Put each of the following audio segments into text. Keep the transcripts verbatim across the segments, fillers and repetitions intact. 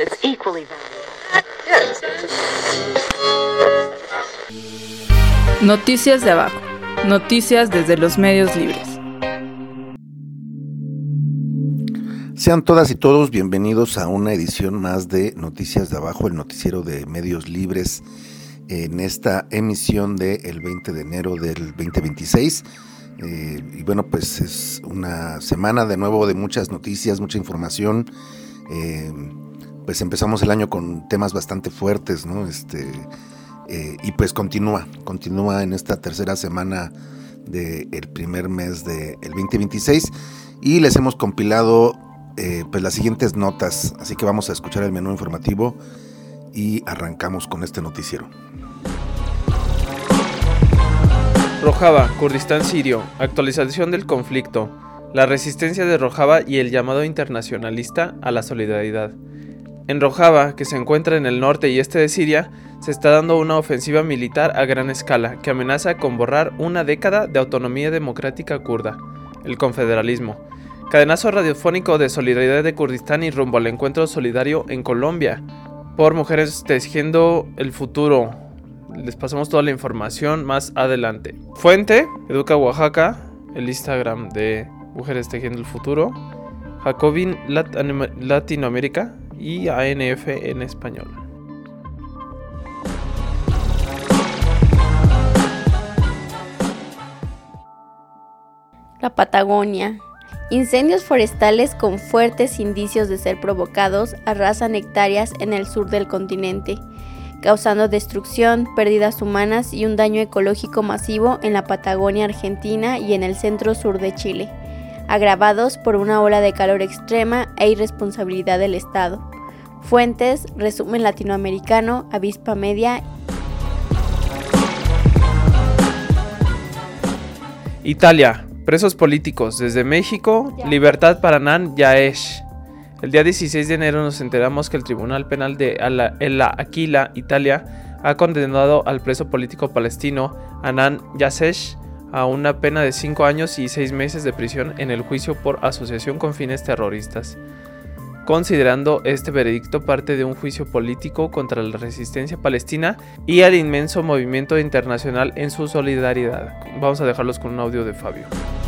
that's equally valuable. Noticias de abajo. Noticias desde los medios libres. Sean todas y todos bienvenidos a una edición más de Noticias de Abajo, el noticiero de medios libres, en esta emisión del veinte de enero del veinte veintiséis. Eh, y bueno, pues es una semana de nuevo de muchas noticias, mucha información. Eh, pues empezamos el año con temas bastante fuertes, ¿no? Este, eh, y pues continúa, continúa en esta tercera semana del primer mes del veinte veintiséis. Y les hemos compilado Eh, pues las siguientes notas, así que vamos a escuchar el menú informativo y arrancamos con este noticiero. Rojava, Kurdistán sirio, actualización del conflicto, la resistencia de Rojava y el llamado internacionalista a la solidaridad. En Rojava, que se encuentra en el norte y este de Siria, se está dando una ofensiva militar a gran escala que amenaza con borrar una década de autonomía democrática kurda, el confederalismo. Cadenazo radiofónico de solidaridad de Kurdistán y rumbo al encuentro solidario en Colombia por Mujeres Tejiendo el Futuro. Les pasamos toda la información más adelante. Fuente, Educa Oaxaca, el Instagram de Mujeres Tejiendo el Futuro, Jacobin Lat- Latinoamérica y A N F en español. La Patagonia. Incendios forestales con fuertes indicios de ser provocados arrasan hectáreas en el sur del continente, causando destrucción, pérdidas humanas y un daño ecológico masivo en la Patagonia Argentina y en el centro-sur de Chile, agravados por una ola de calor extrema e irresponsabilidad del Estado. Fuentes, Resumen Latinoamericano, Avispa Media. Italia. Presos políticos. Desde México, libertad para Nan Yaesh. El día dieciséis de enero nos enteramos que el Tribunal Penal de El Aquila, Italia, ha condenado al preso político palestino Hanan Yaesh a una pena de cinco años y seis meses de prisión en el juicio por asociación con fines terroristas, considerando este veredicto parte de un juicio político contra la resistencia palestina y al inmenso movimiento internacional en su solidaridad. Vamos a dejarlos con un audio de Fabio.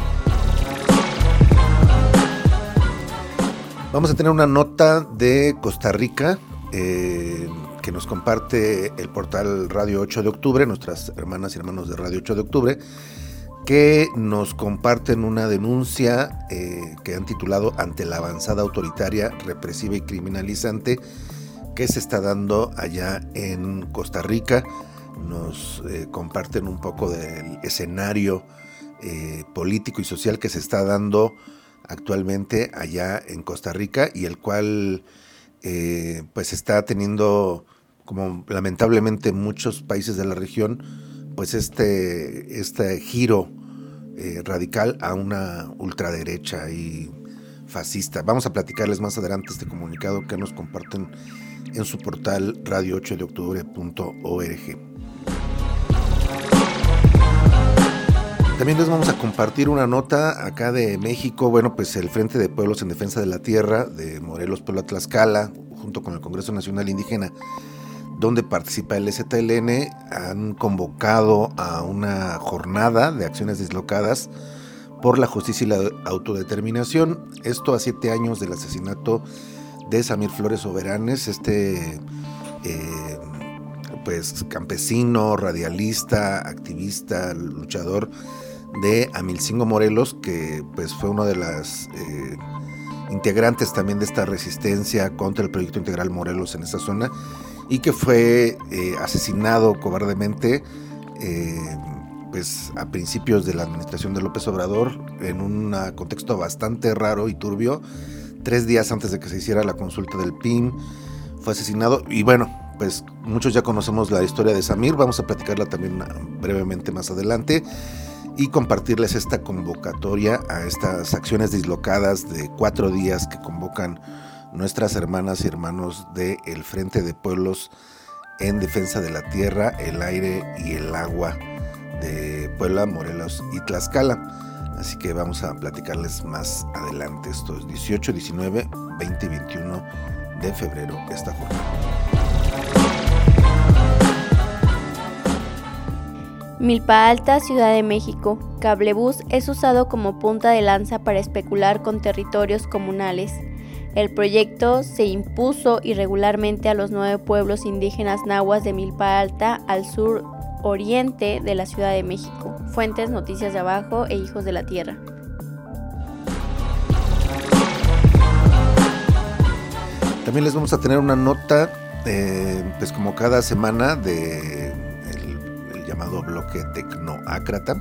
Vamos a tener una nota de Costa Rica eh, que nos comparte el portal Radio ocho de octubre, nuestras hermanas y hermanos de Radio ocho de octubre, que nos comparten una denuncia eh, que han titulado Ante la avanzada autoritaria, represiva y criminalizante que se está dando allá en Costa Rica. Nos eh, comparten un poco del escenario eh, político y social que se está dando actualmente allá en Costa Rica y el cual eh, pues está teniendo, como lamentablemente muchos países de la región, pues este, este giro eh, radical a una ultraderecha y fascista. Vamos a platicarles más adelante este comunicado que nos comparten en su portal radio ocho de octubre punto org. También les vamos a compartir una nota acá de México. Bueno, pues el Frente de Pueblos en Defensa de la Tierra de Morelos, Puebla, Tlaxcala, junto con el Congreso Nacional Indígena, donde participa el Z L N, han convocado a una jornada de acciones dislocadas por la justicia y la autodeterminación. Esto a siete años del asesinato de Samir Flores Soberanes, este eh, pues campesino, radialista, activista, luchador de Amilcingo, Morelos, que pues fue uno de las eh, integrantes también de esta resistencia contra el proyecto integral Morelos en esta zona, y que fue eh, asesinado cobardemente eh, pues a principios de la administración de López Obrador, en un contexto bastante raro y turbio, tres días antes de que se hiciera la consulta del P I M, fue asesinado. Y bueno, pues muchos ya conocemos la historia de Samir, vamos a platicarla también brevemente más adelante y compartirles esta convocatoria a estas acciones dislocadas de cuatro días que convocan nuestras hermanas y hermanos del Frente de Pueblos en Defensa de la Tierra, el Aire y el Agua de Puebla, Morelos y Tlaxcala. Así que vamos a platicarles más adelante estos dieciocho, diecinueve, veinte y veintiuno de febrero esta jornada. Milpa Alta, Ciudad de México. Cablebús es usado como punta de lanza para especular con territorios comunales. El proyecto se impuso irregularmente a los nueve pueblos indígenas nahuas de Milpa Alta al sur oriente de la Ciudad de México. Fuentes: Noticias de Abajo e Hijos de la Tierra. También les vamos a tener una nota, eh, pues como cada semana, de el, el llamado bloque tecnoácrata.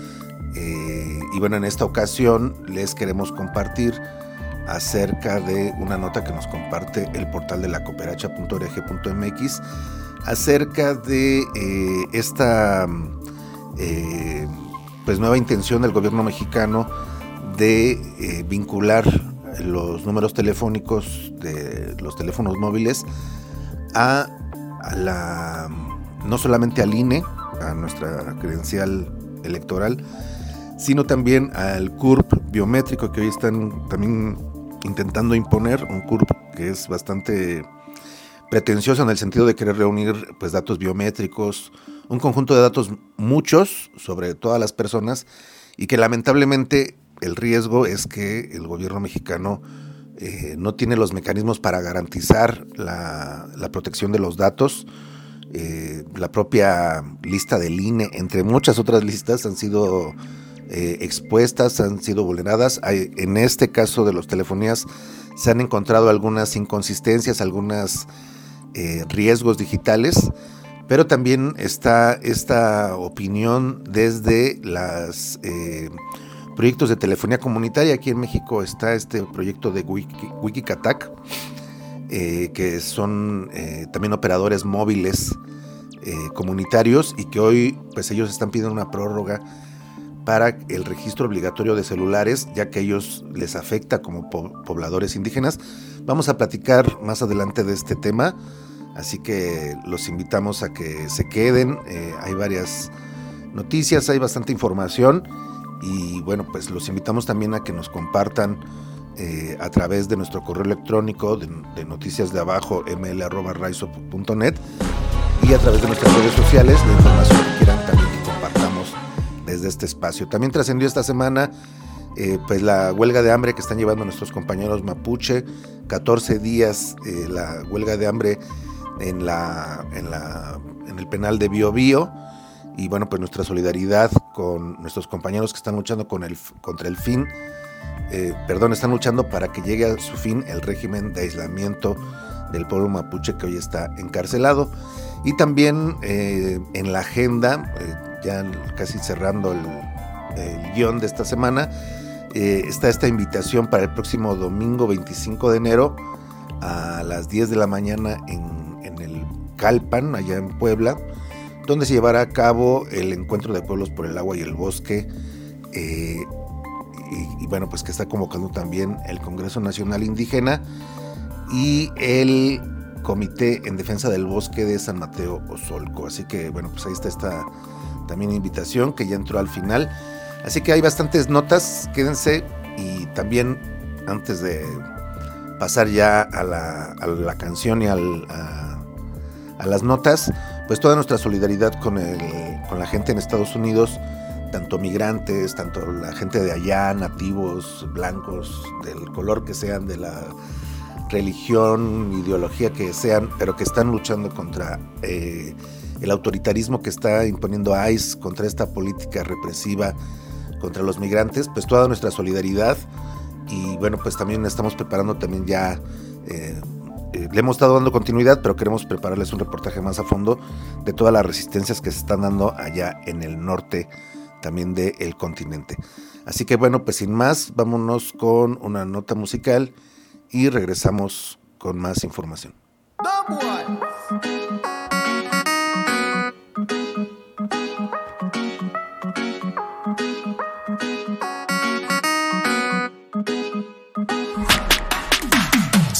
Eh, y bueno, en esta ocasión les queremos compartir acerca de una nota que nos comparte el portal de la cooperacha punto org punto m x acerca de eh, esta eh, pues nueva intención del gobierno mexicano de eh, vincular los números telefónicos de los teléfonos móviles a, a la no solamente al I N E, a nuestra credencial electoral, sino también al C U R P biométrico, que hoy están también intentando imponer, un C U R P que es bastante pretencioso en el sentido de querer reunir pues datos biométricos, un conjunto de datos muchos sobre todas las personas, y que lamentablemente el riesgo es que el gobierno mexicano eh, no tiene los mecanismos para garantizar la, la protección de los datos. Eh, la propia lista del I N E, entre muchas otras listas, han sido eh, expuestas, han sido vulneradas. Hay, en este caso de las telefonías se han encontrado algunas inconsistencias, algunos eh, riesgos digitales, pero también está esta opinión desde los eh, proyectos de telefonía comunitaria. Aquí en México está este proyecto de Wiki, Wikicatac, Eh, que son eh, también operadores móviles eh, comunitarios, y que hoy pues ellos están pidiendo una prórroga para el registro obligatorio de celulares, ya que a ellos les afecta como po- pobladores indígenas. Vamos a platicar más adelante de este tema, así que los invitamos a que se queden. Eh, hay varias noticias, hay bastante información, y bueno, pues los invitamos también a que nos compartan Eh, a través de nuestro correo electrónico de, de noticias de abajo ml arroba raizo punto net, y a través de nuestras redes sociales la información que quieran también que compartamos desde este espacio. También trascendió esta semana eh, pues la huelga de hambre que están llevando nuestros compañeros mapuche, catorce días eh, la huelga de hambre en la en la en el penal de Bío Bío, y bueno, pues nuestra solidaridad con nuestros compañeros que están luchando con el, contra el fin Eh, perdón, están luchando para que llegue a su fin el régimen de aislamiento del pueblo mapuche que hoy está encarcelado. Y también eh, en la agenda, eh, ya casi cerrando el, el guión de esta semana, eh, está esta invitación para el próximo domingo veinticinco de enero a las diez de la mañana en, en el Calpan, allá en Puebla, donde se llevará a cabo el Encuentro de Pueblos por el Agua y el Bosque, eh, Y, y bueno, pues que está convocando también el Congreso Nacional Indígena y el Comité en Defensa del Bosque de San Mateo Ozolco. Así que bueno, pues ahí está esta también invitación que ya entró al final. Así que hay bastantes notas, quédense. Y también, antes de pasar ya a la, a la canción y al, a, a las notas, pues toda nuestra solidaridad con, el, con la gente en Estados Unidos, tanto migrantes, tanto la gente de allá, nativos, blancos, del color que sean, de la religión, ideología que sean, pero que están luchando contra eh, el autoritarismo que está imponiendo ICE, contra esta política represiva contra los migrantes. Pues toda nuestra solidaridad. Y bueno, pues también estamos preparando también ya, eh, eh, le hemos estado dando continuidad, pero queremos prepararles un reportaje más a fondo de todas las resistencias que se están dando allá en el norte también del continente. Así que bueno, pues sin más, vámonos con una nota musical y regresamos con más información. Sureste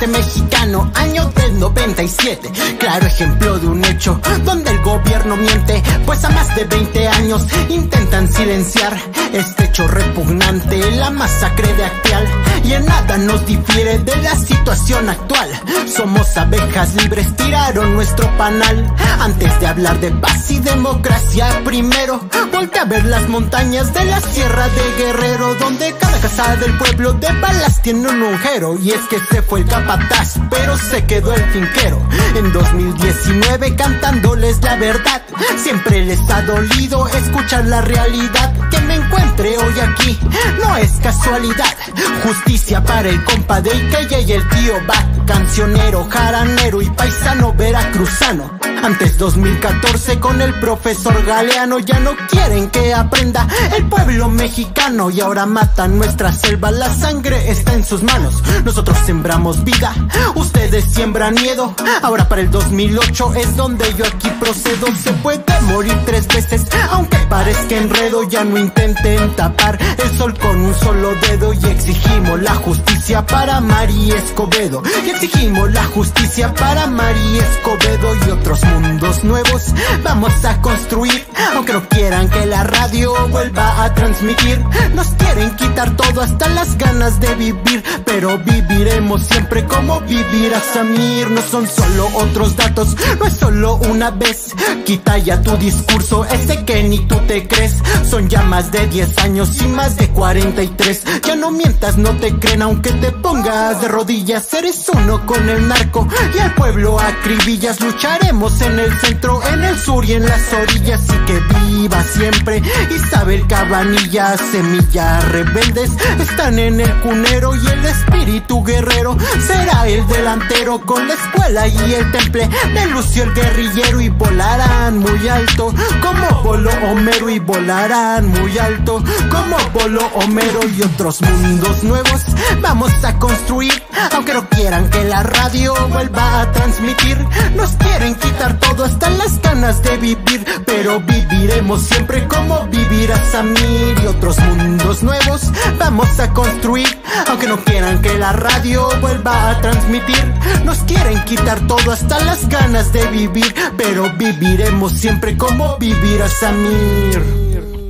este mexicano, año del noventa y siete. Claro ejemplo de un hecho donde el gobierno miente, pues a más de veinte años intentan silenciar este hecho repugnante, la masacre de Acteal. Y en nada nos difiere de la situación actual. Somos abejas libres, tiraron nuestro panal. Antes de hablar de paz y democracia, primero voltea a ver las montañas de la Sierra de Guerrero, donde cada casa del pueblo de balas tiene un agujero. Y es que se fue el capataz, pero se quedó el finquero. En dos mil diecinueve cantándoles la verdad, siempre les ha dolido escuchar la realidad. Que me encuentre hoy aquí no es casualidad. Justicia para el compa de Ikeya y el tío Bat, cancionero, jaranero y paisano veracruzano. Antes dos mil catorce con el profesor Galeano, ya no quieren que aprenda el pueblo mexicano. Y ahora matan nuestra selva, la sangre está en sus manos. Nosotros sembramos vida, ustedes siembran miedo. Ahora para el dos mil ocho es donde yo aquí procedo. Se puede morir tres veces, aunque parezca enredo. Ya no intenten tapar el sol con un solo dedo. Y exigimos la justicia para Mari Escobedo. Y exigimos la justicia para Mari Escobedo y otros mundos nuevos vamos a construir, aunque no quieran que la radio vuelva a transmitir. Nos quieren quitar todo, hasta las ganas de vivir, pero viviremos siempre como vivirá Samir. No son solo otros datos, no es solo una vez. Quita ya tu discurso, ese que ni tú te crees. Son ya más de diez años y más de cuarenta y tres. Ya no mientas, no te creen aunque te pongas de rodillas. Eres uno con el narco y al pueblo acribillas. Lucharemos en el centro, en el sur y en las orillas. Y que viva siempre Isabel Cabanillas. Semillas rebeldes están en el cunero y el espíritu guerrero será el delantero. Con la escuela y el temple de Lucio el guerrillero. Y volarán muy alto como voló Homero. Y volarán muy alto como voló Homero. Y otros mundos nuevos vamos a construir, aunque no quieran que la radio vuelva a transmitir. Nos quieren quitar todo, hasta las ganas de vivir, pero viviremos siempre como vivirá Samir. Y otros mundos nuevos vamos a construir, aunque no quieran que la radio vuelva a transmitir. Nos quieren quitar todo, hasta las ganas de vivir, pero viviremos siempre como vivirá Samir.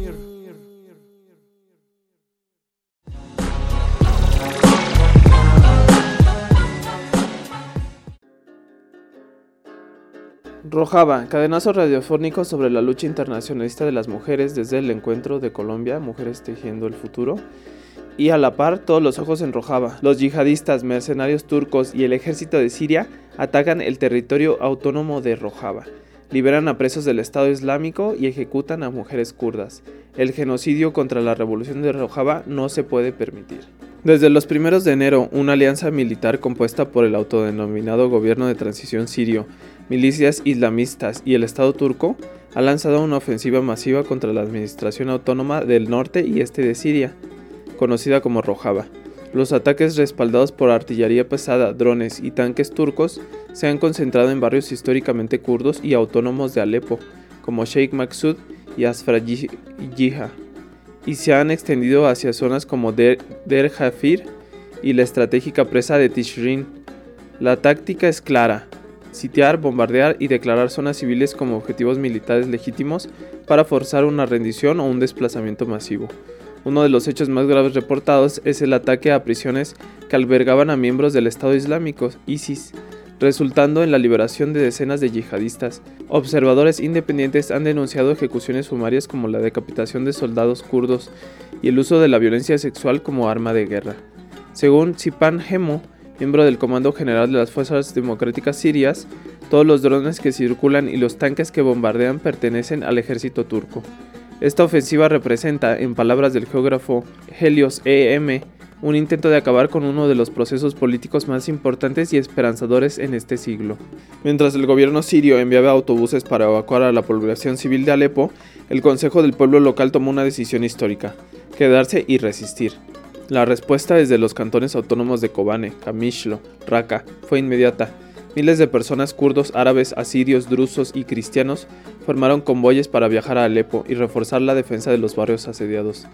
Rojava, cadenazo radiofónico sobre la lucha internacionalista de las mujeres desde el encuentro de Colombia, Mujeres Tejiendo el Futuro. Y a la par, todos los ojos en Rojava. Los yihadistas, mercenarios turcos y el ejército de Siria atacan el territorio autónomo de Rojava. Liberan a presos del Estado Islámico y ejecutan a mujeres kurdas. El genocidio contra la revolución de Rojava no se puede permitir. Desde los primeros de enero, una alianza militar compuesta por el autodenominado Gobierno de Transición Sirio, milicias islamistas y el Estado turco ha lanzado una ofensiva masiva contra la administración autónoma del norte y este de Siria, conocida como Rojava. Los ataques respaldados por artillería pesada, drones y tanques turcos se han concentrado en barrios históricamente kurdos y autónomos de Alepo, como Sheikh Maksud y Asfar-Jiha, y se han extendido hacia zonas como Der, Der Jafir y la estratégica presa de Tishrin. La táctica es clara: sitiar, bombardear y declarar zonas civiles como objetivos militares legítimos para forzar una rendición o un desplazamiento masivo. Uno de los hechos más graves reportados es el ataque a prisiones que albergaban a miembros del Estado Islámico, ISIS, resultando en la liberación de decenas de yihadistas. Observadores independientes han denunciado ejecuciones sumarias como la decapitación de soldados kurdos y el uso de la violencia sexual como arma de guerra. Según Sipan Hemo, miembro del Comando General de las Fuerzas Democráticas Sirias, todos los drones que circulan y los tanques que bombardean pertenecen al ejército turco. Esta ofensiva representa, en palabras del geógrafo Helios E M, un intento de acabar con uno de los procesos políticos más importantes y esperanzadores en este siglo. Mientras el gobierno sirio enviaba autobuses para evacuar a la población civil de Alepo, el Consejo del Pueblo local tomó una decisión histórica: quedarse y resistir. La respuesta desde los cantones autónomos de Kobane, Kamishlo, Raqqa fue inmediata. Miles de personas kurdos, árabes, asirios, drusos y cristianos formaron convoyes para viajar a Alepo y reforzar la defensa de los barrios asediados.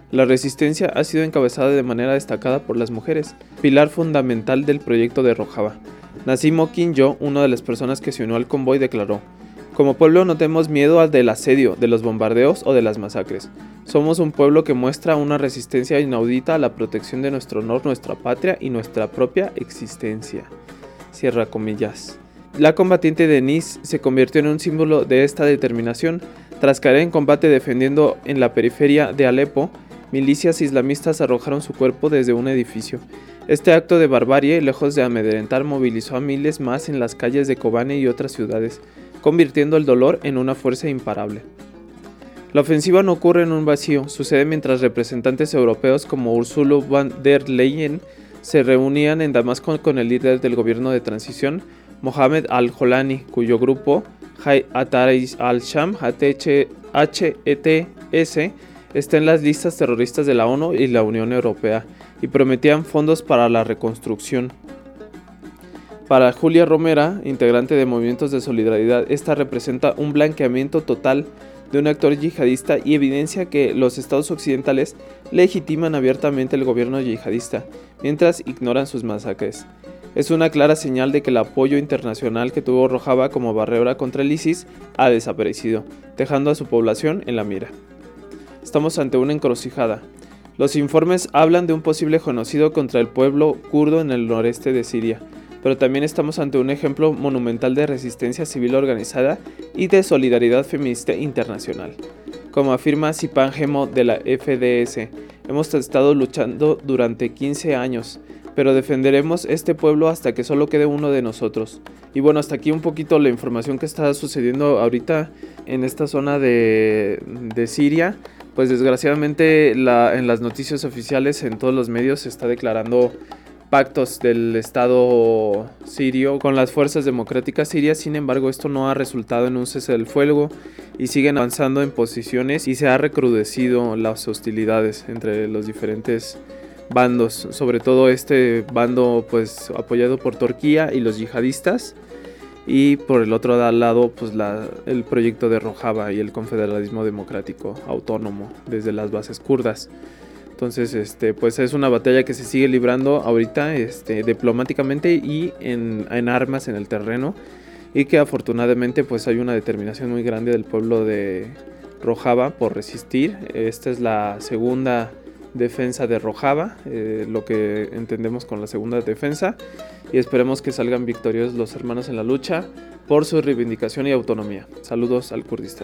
La resistencia ha sido encabezada de manera destacada por las mujeres, pilar fundamental del proyecto de Rojava. Nazim Okinjo, una de las personas que se unió al convoy, declaró: "Como pueblo no tenemos miedo al del asedio, de los bombardeos o de las masacres. Somos un pueblo que muestra una resistencia inaudita a la protección de nuestro honor, nuestra patria y nuestra propia existencia". Cierra comillas. La combatiente Denise se convirtió en un símbolo de esta determinación. Tras caer en combate defendiendo en la periferia de Alepo, milicias islamistas arrojaron su cuerpo desde un edificio. Este acto de barbarie, lejos de amedrentar, movilizó a miles más en las calles de Kobane y otras ciudades, convirtiendo el dolor en una fuerza imparable. La ofensiva no ocurre en un vacío, sucede mientras representantes europeos como Ursula von der Leyen se reunían en Damasco con el líder del gobierno de transición, Mohamed al-Jolani, cuyo grupo, Hayat al-Sham H E T S, está en las listas terroristas de la ONU y la Unión Europea, y prometían fondos para la reconstrucción. Para Julia Romera, integrante de Movimientos de Solidaridad, esta representa un blanqueamiento total de un actor yihadista y evidencia que los estados occidentales legitiman abiertamente el gobierno yihadista, mientras ignoran sus masacres. Es una clara señal de que el apoyo internacional que tuvo Rojava como barrera contra el ISIS ha desaparecido, dejando a su población en la mira. Estamos ante una encrucijada. Los informes hablan de un posible genocidio contra el pueblo kurdo en el noreste de Siria, pero también estamos ante un ejemplo monumental de resistencia civil organizada y de solidaridad feminista internacional. Como afirma Sipan Gemo de la F D S, hemos estado luchando durante quince años, pero defenderemos este pueblo hasta que solo quede uno de nosotros. Y bueno, hasta aquí un poquito la información que está sucediendo ahorita en esta zona de, de Siria. Pues desgraciadamente la, en las noticias oficiales, en todos los medios, se está declarando pactos del Estado sirio con las fuerzas democráticas sirias. Sin embargo, esto no ha resultado en un cese del fuego y siguen avanzando en posiciones y se ha recrudecido las hostilidades entre los diferentes bandos, sobre todo este bando pues apoyado por Turquía y los yihadistas, y por el otro lado pues la, el proyecto de Rojava y el confederalismo democrático autónomo desde las bases kurdas. Entonces, este, pues es una batalla que se sigue librando ahorita, este, diplomáticamente y en, en armas en el terreno, y que afortunadamente pues hay una determinación muy grande del pueblo de Rojava por resistir. Esta es la segunda defensa de Rojava, eh, lo que entendemos con la segunda defensa, y esperemos que salgan victoriosos los hermanos en la lucha por su reivindicación y autonomía. Saludos al Kurdistán.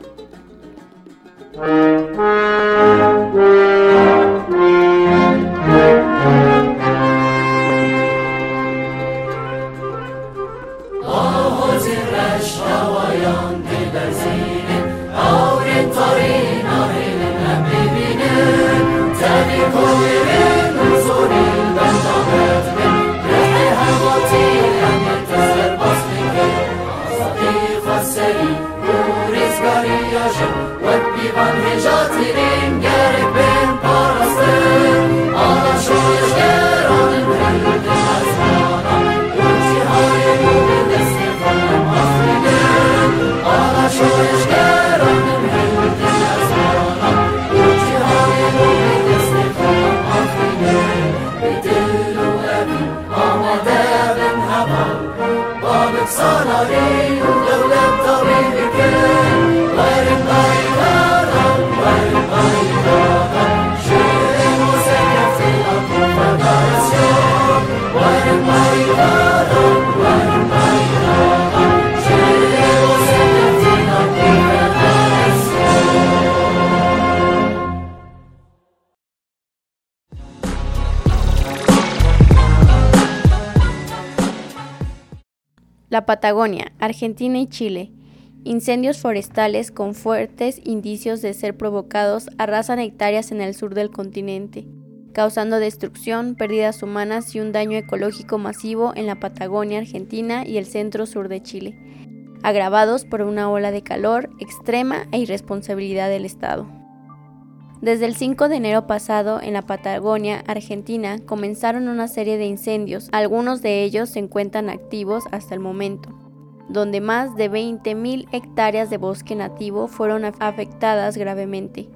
La Patagonia, Argentina y Chile. Incendios forestales con fuertes indicios de ser provocados arrasan hectáreas en el sur del continente, causando destrucción, pérdidas humanas y un daño ecológico masivo en la Patagonia Argentina y el centro-sur de Chile, agravados por una ola de calor extrema e irresponsabilidad del Estado. Desde el cinco de enero pasado, en la Patagonia Argentina, comenzaron una serie de incendios. Algunos de ellos se encuentran activos hasta el momento, donde más de veinte mil hectáreas de bosque nativo fueron afectadas gravemente.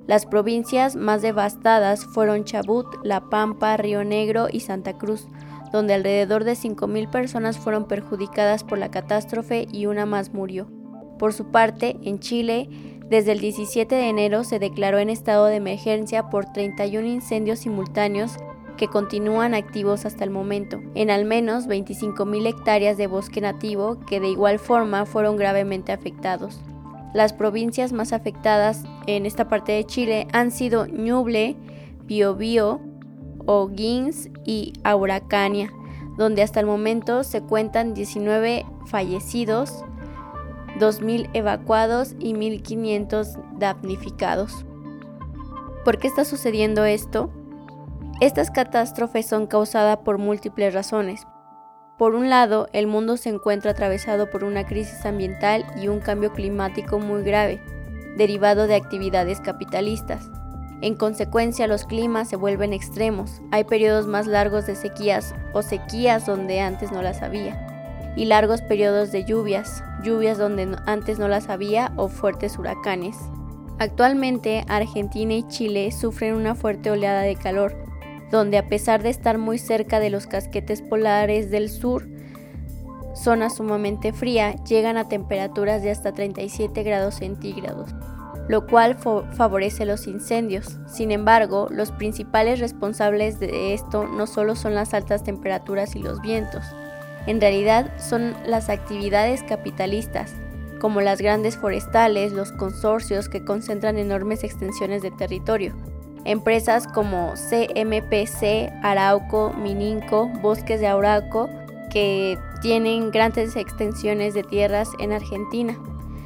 Las provincias más devastadas fueron Chubut, La Pampa, Río Negro y Santa Cruz, donde alrededor de cinco mil personas fueron perjudicadas por la catástrofe y una más murió. Por su parte, en Chile, desde el diecisiete de enero se declaró en estado de emergencia por treinta y un incendios simultáneos que continúan activos hasta el momento, en al menos veinticinco mil hectáreas de bosque nativo que de igual forma fueron gravemente afectados. Las provincias más afectadas en esta parte de Chile han sido Ñuble, Biobío, O'Higgins y Araucanía, donde hasta el momento se cuentan diecinueve fallecidos, dos mil evacuados y mil quinientos damnificados. ¿Por qué está sucediendo esto? Estas catástrofes son causadas por múltiples razones. Por un lado, el mundo se encuentra atravesado por una crisis ambiental y un cambio climático muy grave, derivado de actividades capitalistas. En consecuencia, los climas se vuelven extremos, hay periodos más largos de sequías o sequías donde antes no las había, y largos periodos de lluvias, lluvias donde antes no las había o fuertes huracanes. Actualmente, Argentina y Chile sufren una fuerte oleada de calor, donde a pesar de estar muy cerca de los casquetes polares del sur, zona sumamente fría, llegan a temperaturas de hasta treinta y siete grados centígrados, lo cual fo- favorece los incendios. Sin embargo, los principales responsables de esto no solo son las altas temperaturas y los vientos, en realidad son las actividades capitalistas, como las grandes forestales, los consorcios que concentran enormes extensiones de territorio. Empresas como C M P C, Arauco, Mininco, Bosques de Arauco, que tienen grandes extensiones de tierras en Argentina.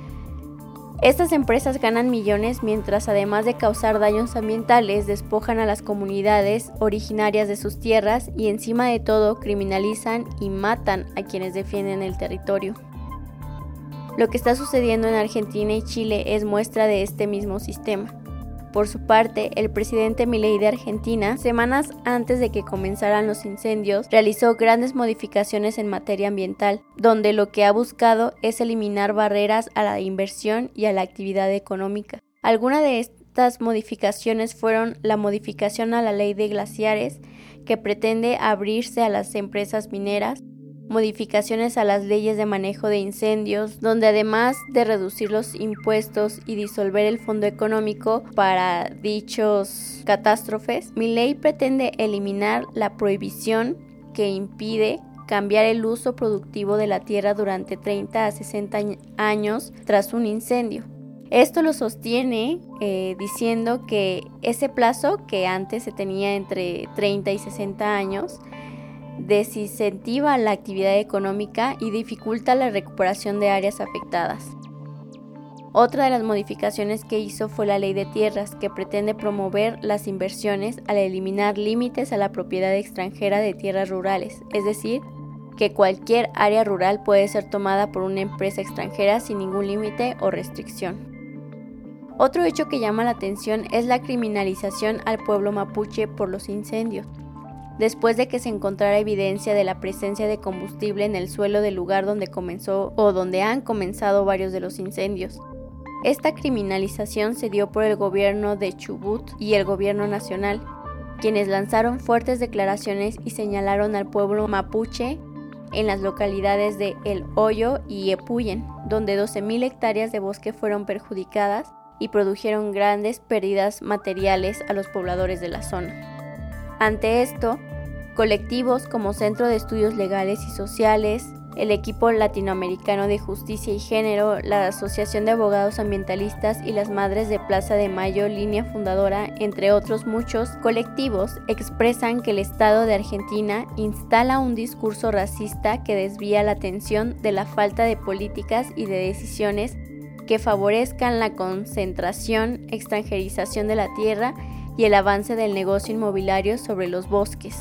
Estas empresas ganan millones mientras, además de causar daños ambientales, despojan a las comunidades originarias de sus tierras y encima de todo criminalizan y matan a quienes defienden el territorio. Lo que está sucediendo en Argentina y Chile es muestra de este mismo sistema. Por su parte, el presidente Milei de Argentina, semanas antes de que comenzaran los incendios, realizó grandes modificaciones en materia ambiental, donde lo que ha buscado es eliminar barreras a la inversión y a la actividad económica. Algunas de estas modificaciones fueron la modificación a la ley de glaciares, que pretende abrirse a las empresas mineras, modificaciones a las leyes de manejo de incendios, donde además de reducir los impuestos y disolver el fondo económico para dichos catástrofes, Milei pretende eliminar la prohibición que impide cambiar el uso productivo de la tierra durante treinta a sesenta años tras un incendio. Esto lo sostiene eh, diciendo que ese plazo, que antes se tenía entre treinta y sesenta años, desincentiva la actividad económica y dificulta la recuperación de áreas afectadas. Otra de las modificaciones que hizo fue la Ley de Tierras, que pretende promover las inversiones al eliminar límites a la propiedad extranjera de tierras rurales, es decir, que cualquier área rural puede ser tomada por una empresa extranjera sin ningún límite o restricción. Otro hecho que llama la atención es la criminalización al pueblo mapuche por los incendios. Después de que se encontrara evidencia de la presencia de combustible en el suelo del lugar donde comenzó o donde han comenzado varios de los incendios. Esta criminalización se dio por el gobierno de Chubut y el gobierno nacional, quienes lanzaron fuertes declaraciones y señalaron al pueblo mapuche en las localidades de El Hoyo y Epuyén, donde doce mil hectáreas de bosque fueron perjudicadas y produjeron grandes pérdidas materiales a los pobladores de la zona. Ante esto, colectivos como Centro de Estudios Legales y Sociales, el Equipo Latinoamericano de Justicia y Género, la Asociación de Abogados Ambientalistas y las Madres de Plaza de Mayo, línea fundadora, entre otros muchos colectivos, expresan que el Estado de Argentina instala un discurso racista que desvía la atención de la falta de políticas y de decisiones que favorezcan la concentración, extranjerización de la tierra y el avance del negocio inmobiliario sobre los bosques.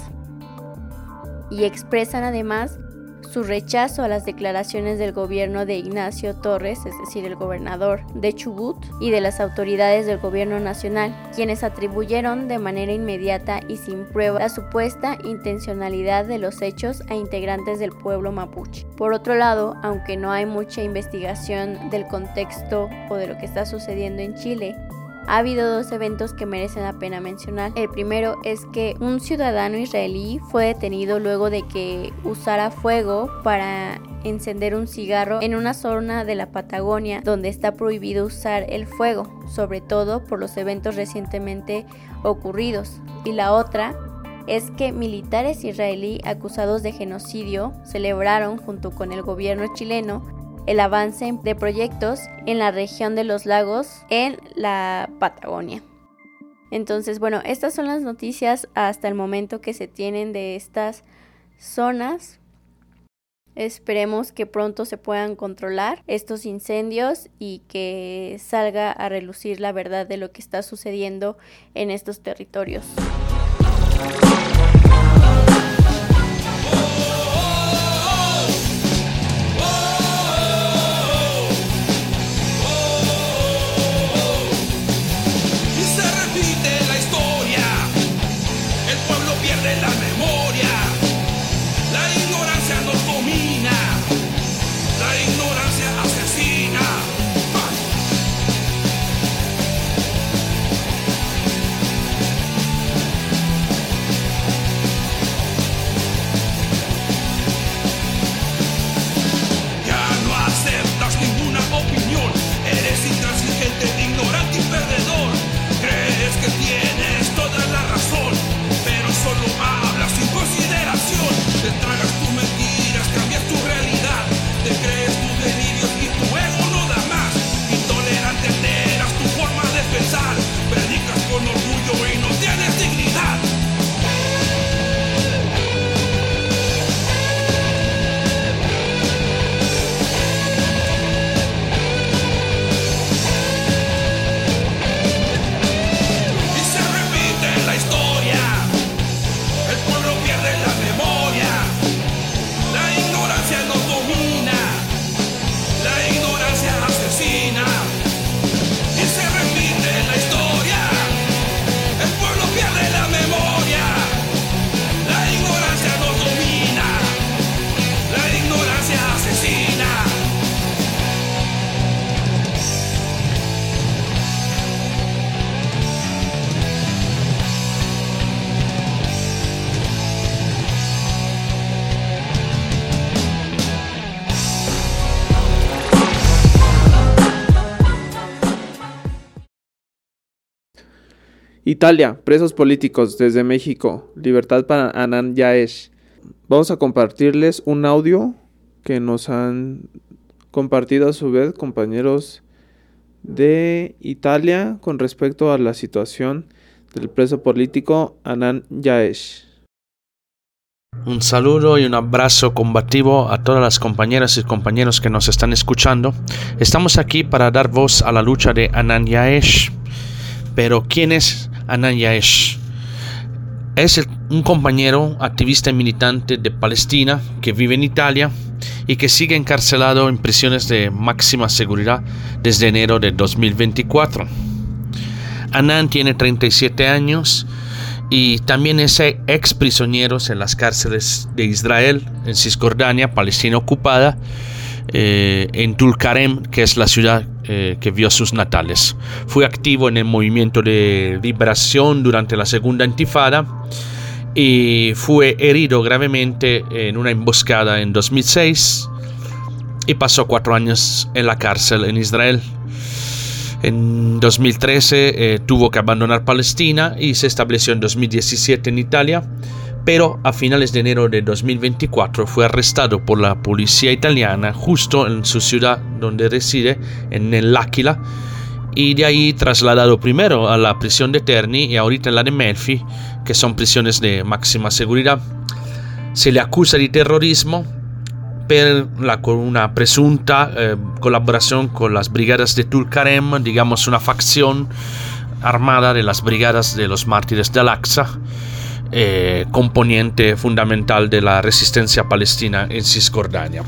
Y expresan además su rechazo a las declaraciones del gobierno de Ignacio Torres, es decir, el gobernador de Chubut, y de las autoridades del gobierno nacional, quienes atribuyeron de manera inmediata y sin prueba la supuesta intencionalidad de los hechos a integrantes del pueblo mapuche. Por otro lado, aunque no hay mucha investigación del contexto o de lo que está sucediendo en Chile, ha habido dos eventos que merecen la pena mencionar. El primero es que un ciudadano israelí fue detenido luego de que usara fuego para encender un cigarro en una zona de la Patagonia donde está prohibido usar el fuego, sobre todo por los eventos recientemente ocurridos. Y la otra es que militares israelíes acusados de genocidio celebraron junto con el gobierno chileno el avance de proyectos en la región de los lagos en la Patagonia. Entonces, bueno, estas son las noticias hasta el momento que se tienen de estas zonas. Esperemos que pronto se puedan controlar estos incendios y que salga a relucir la verdad de lo que está sucediendo en estos territorios. Italia, presos políticos desde México, libertad para Hanan Yaesh. Vamos a compartirles un audio que nos han compartido a su vez compañeros de Italia con respecto a la situación del preso político Hanan Yaesh. Un saludo y un abrazo combativo a todas las compañeras y compañeros que nos están escuchando. Estamos aquí para dar voz a la lucha de Hanan Yaesh. Pero ¿quién es Hanan Yaesh? Es el, un compañero activista y militante de Palestina que vive en Italia y que sigue encarcelado en prisiones de máxima seguridad desde enero de dos mil veinticuatro. Hanan tiene treinta y siete años y también es ex prisionero en las cárceles de Israel, en Cisjordania, Palestina ocupada, eh, en Tulkarem, que es la ciudad eh, que vio sus natales. Fue activo en el movimiento de liberación durante la segunda intifada y fue herido gravemente en una emboscada en dos mil seis y pasó cuatro años en la cárcel en Israel. En dos mil trece eh, tuvo que abandonar Palestina y se estableció en dos mil diecisiete en Italia, pero a finales de enero de dos mil veinticuatro fue arrestado por la policía italiana justo en su ciudad donde reside, en el L'Aquila, y de ahí trasladado primero a la prisión de Terni y ahorita en la de Melfi, que son prisiones de máxima seguridad. Se le acusa de terrorismo per la, con una presunta eh, colaboración con las brigadas de Tulkarem, digamos una facción armada de las brigadas de los mártires de Al-Aqsa, eh, componente fundamental de la resistencia palestina en Cisjordania.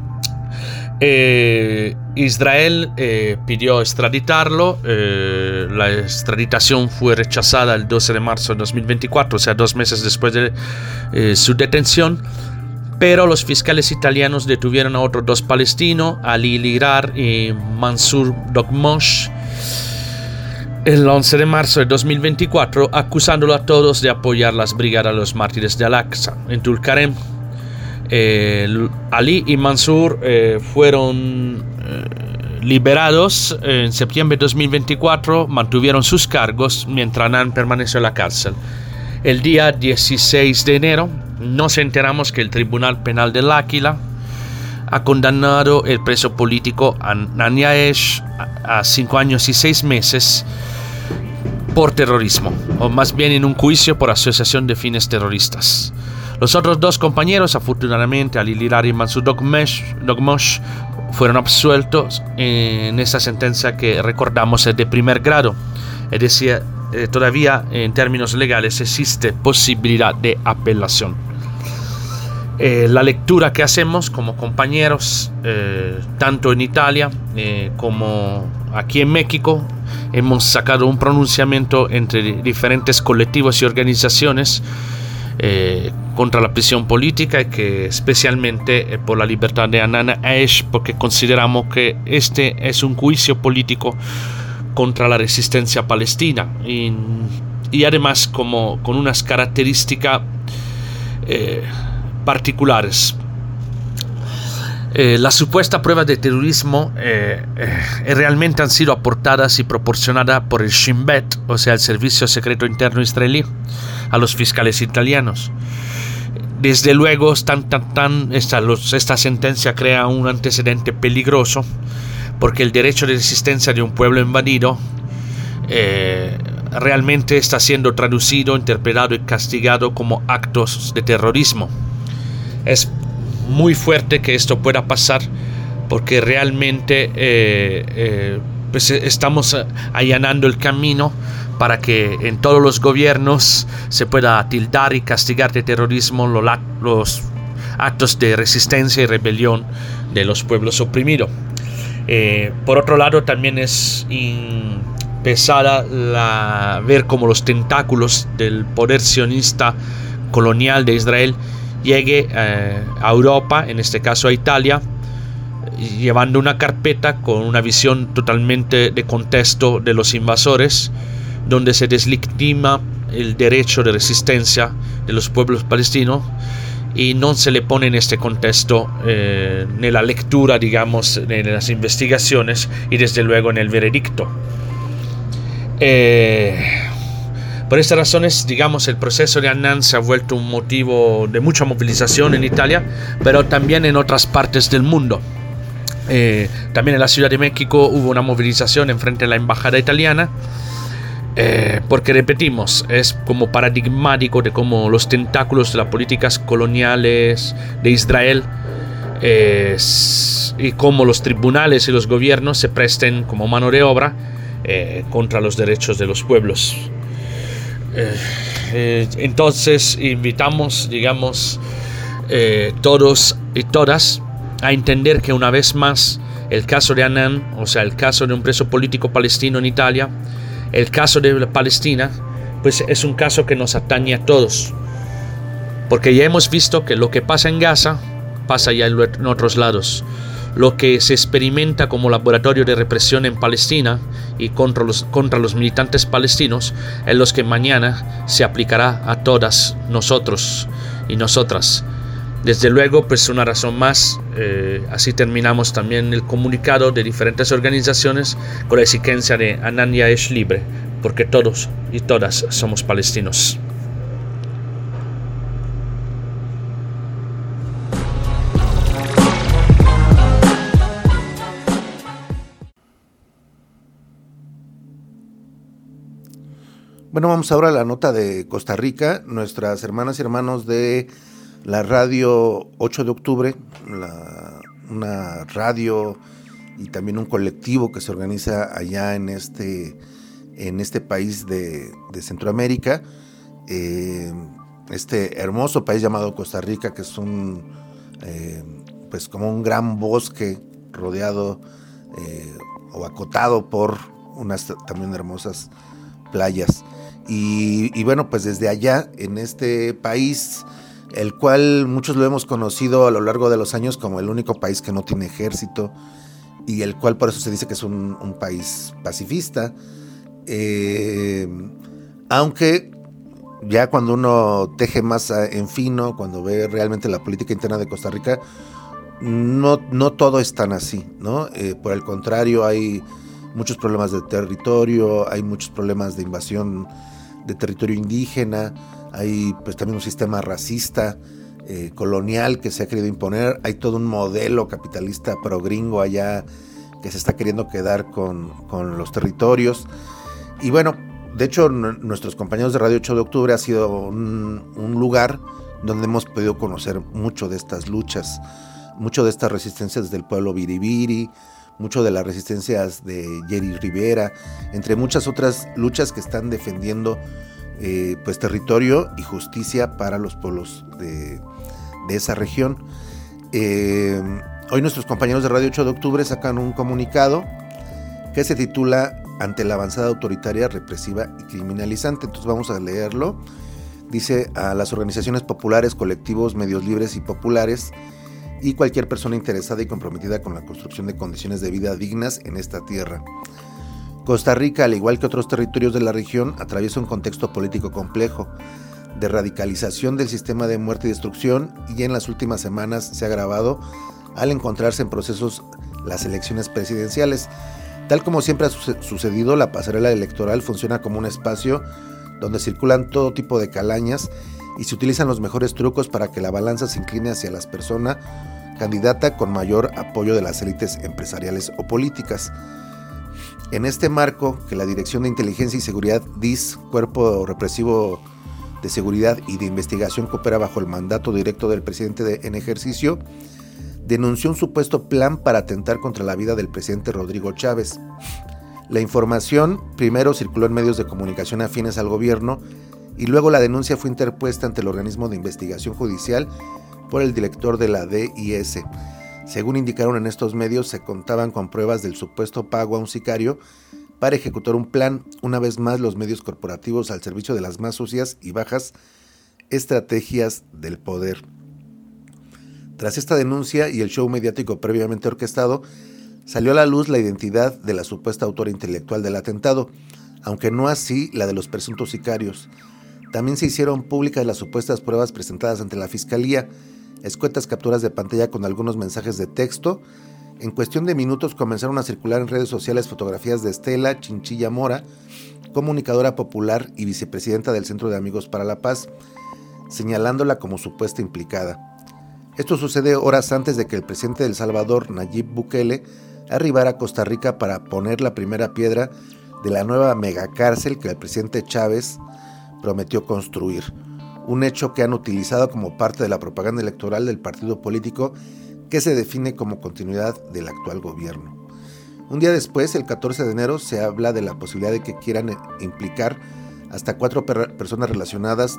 Eh, Israel eh, pidió extraditarlo, eh, la extraditación fue rechazada el doce de marzo de dos mil veinticuatro, o sea, dos meses después de eh, su detención. Pero los fiscales italianos detuvieron a otros dos palestinos, Ali Lirar y Mansur Dokmosh. el once de marzo de dos mil veinticuatro, acusándolo a todos de apoyar las brigadas de los mártires de Al-Aqsa. En Tulkarem, eh, Ali y Mansur eh, fueron eh, liberados en septiembre de dos mil veinticuatro, mantuvieron sus cargos mientras Annan permaneció en la cárcel. El día dieciséis de enero nos enteramos que el Tribunal Penal del Áquila ha condenado el preso político Anan Yaesh a, a cinco años y seis meses por terrorismo, o más bien en un juicio por asociación de fines terroristas. Los otros dos compañeros, afortunadamente, Ali Lirari y Mansur Dogmosh, fueron absueltos en esa sentencia que recordamos es de primer grado, es decir, eh, todavía en términos legales existe posibilidad de apelación. Eh, la lectura que hacemos como compañeros, eh, tanto en Italia eh, como aquí en México, hemos sacado un pronunciamiento entre diferentes colectivos y organizaciones eh, contra la prisión política y que especialmente eh, por la libertad de Anan Yaesh, porque consideramos que este es un juicio político contra la resistencia palestina y, y además como con unas características eh, particulares. Eh, las supuestas pruebas de terrorismo eh, eh, realmente han sido aportadas y proporcionadas por el Shin Bet, o sea, el Servicio Secreto Interno Israelí, a los fiscales italianos. Desde luego, tan, tan, tan, esta, los, esta sentencia crea un antecedente peligroso, porque el derecho de resistencia de un pueblo invadido eh, realmente está siendo traducido, interpretado y castigado como actos de terrorismo. Es muy fuerte que esto pueda pasar porque realmente eh, eh, pues estamos allanando el camino para que en todos los gobiernos se pueda tildar y castigar de terrorismo los, los actos de resistencia y rebelión de los pueblos oprimidos. Eh, por otro lado, también es pesada la, ver cómo los tentáculos del poder sionista colonial de Israel llegue eh, a Europa, en este caso a Italia, llevando una carpeta con una visión totalmente de contexto de los invasores, donde se deslegitima el derecho de resistencia de los pueblos palestinos y no se le pone en este contexto eh, en la lectura, digamos, en las investigaciones y desde luego en el veredicto. Eh, Por estas razones, digamos, el proceso de Annan se ha vuelto un motivo de mucha movilización en Italia, pero también en otras partes del mundo. Eh, también en la Ciudad de México hubo una movilización en frente a la embajada italiana, eh, porque repetimos, es como paradigmático de cómo los tentáculos de las políticas coloniales de Israel eh, y cómo los tribunales y los gobiernos se presten como mano de obra eh, contra los derechos de los pueblos. Eh, eh, entonces invitamos, digamos, eh, todos y todas a entender que una vez más el caso de Annan, o sea, el caso de un preso político palestino en Italia, el caso de Palestina, pues es un caso que nos atañe a todos, porque ya hemos visto que lo que pasa en Gaza pasa ya en otros lados. Lo que se experimenta como laboratorio de represión en Palestina y contra los, contra los militantes palestinos es lo que mañana se aplicará a todas nosotros y nosotras. Desde luego, pues una razón más, eh, así terminamos también el comunicado de diferentes organizaciones con la exigencia de Anan Yaesh libre, porque todos y todas somos palestinos. Bueno, vamos ahora a la nota de Costa Rica. Nuestras hermanas y hermanos de la radio ocho de octubre, la, una radio y también un colectivo que se organiza allá en este, en este país de, de Centroamérica, eh, este hermoso país llamado Costa Rica, que es un, eh, pues como un gran bosque rodeado eh, o acotado por unas también hermosas playas. Y, y bueno, pues desde allá, en este país, el cual muchos lo hemos conocido a lo largo de los años como el único país que no tiene ejército, y el cual por eso se dice que es un, un país pacifista, eh, aunque ya cuando uno teje más en fino, cuando ve realmente la política interna de Costa Rica, no, no todo es tan así, ¿no? Eh, por el contrario, hay muchos problemas de territorio, hay muchos problemas de invasión de territorio indígena, hay pues también un sistema racista, eh, colonial que se ha querido imponer, hay todo un modelo capitalista pro-gringo allá que se está queriendo quedar con, con los territorios. Y bueno, de hecho, n- nuestros compañeros de Radio ocho de octubre ha sido un, un lugar donde hemos podido conocer mucho de estas luchas, mucho de estas resistencias del pueblo biribiri, mucho de las resistencias de Jerry Rivera, entre muchas otras luchas que están defendiendo eh, pues territorio y justicia para los pueblos de, de esa región. Eh, hoy nuestros compañeros de Radio ocho de octubre sacan un comunicado que se titula Ante la avanzada autoritaria, represiva y criminalizante. Entonces vamos a leerlo. Dice: a las organizaciones populares, colectivos, medios libres y populares y cualquier persona interesada y comprometida con la construcción de condiciones de vida dignas en esta tierra. Costa Rica, al igual que otros territorios de la región, atraviesa un contexto político complejo, de radicalización del sistema de muerte y destrucción, y en las últimas semanas se ha agravado al encontrarse en procesos las elecciones presidenciales. Tal como siempre ha sucedido, la pasarela electoral funciona como un espacio donde circulan todo tipo de calañas y se utilizan los mejores trucos para que la balanza se incline hacia la persona candidata con mayor apoyo de las élites empresariales o políticas. En este marco, que la Dirección de Inteligencia y Seguridad D I S, Cuerpo Represivo de Seguridad y de Investigación que opera bajo el mandato directo del presidente de, en ejercicio, denunció un supuesto plan para atentar contra la vida del presidente Rodrigo Chávez. La información primero circuló en medios de comunicación afines al gobierno y luego la denuncia fue interpuesta ante el organismo de investigación judicial por el director de la D I S. Según indicaron en estos medios, se contaban con pruebas del supuesto pago a un sicario para ejecutar un plan, una vez más los medios corporativos al servicio de las más sucias y bajas estrategias del poder. Tras esta denuncia y el show mediático previamente orquestado, salió a la luz la identidad de la supuesta autora intelectual del atentado, aunque no así la de los presuntos sicarios. También se hicieron públicas las supuestas pruebas presentadas ante la Fiscalía, escuetas capturas de pantalla con algunos mensajes de texto. En cuestión de minutos comenzaron a circular en redes sociales fotografías de Estela Chinchilla Mora, comunicadora popular y vicepresidenta del Centro de Amigos para la Paz, señalándola como supuesta implicada. Esto sucede horas antes de que el presidente de El Salvador, Nayib Bukele, arribara a Costa Rica para poner la primera piedra de la nueva megacárcel que el presidente Chávez prometió construir. Un hecho que han utilizado como parte de la propaganda electoral del partido político que se define como continuidad del actual gobierno. Un día después, el catorce de enero, se habla de la posibilidad de que quieran implicar hasta cuatro per- personas relacionadas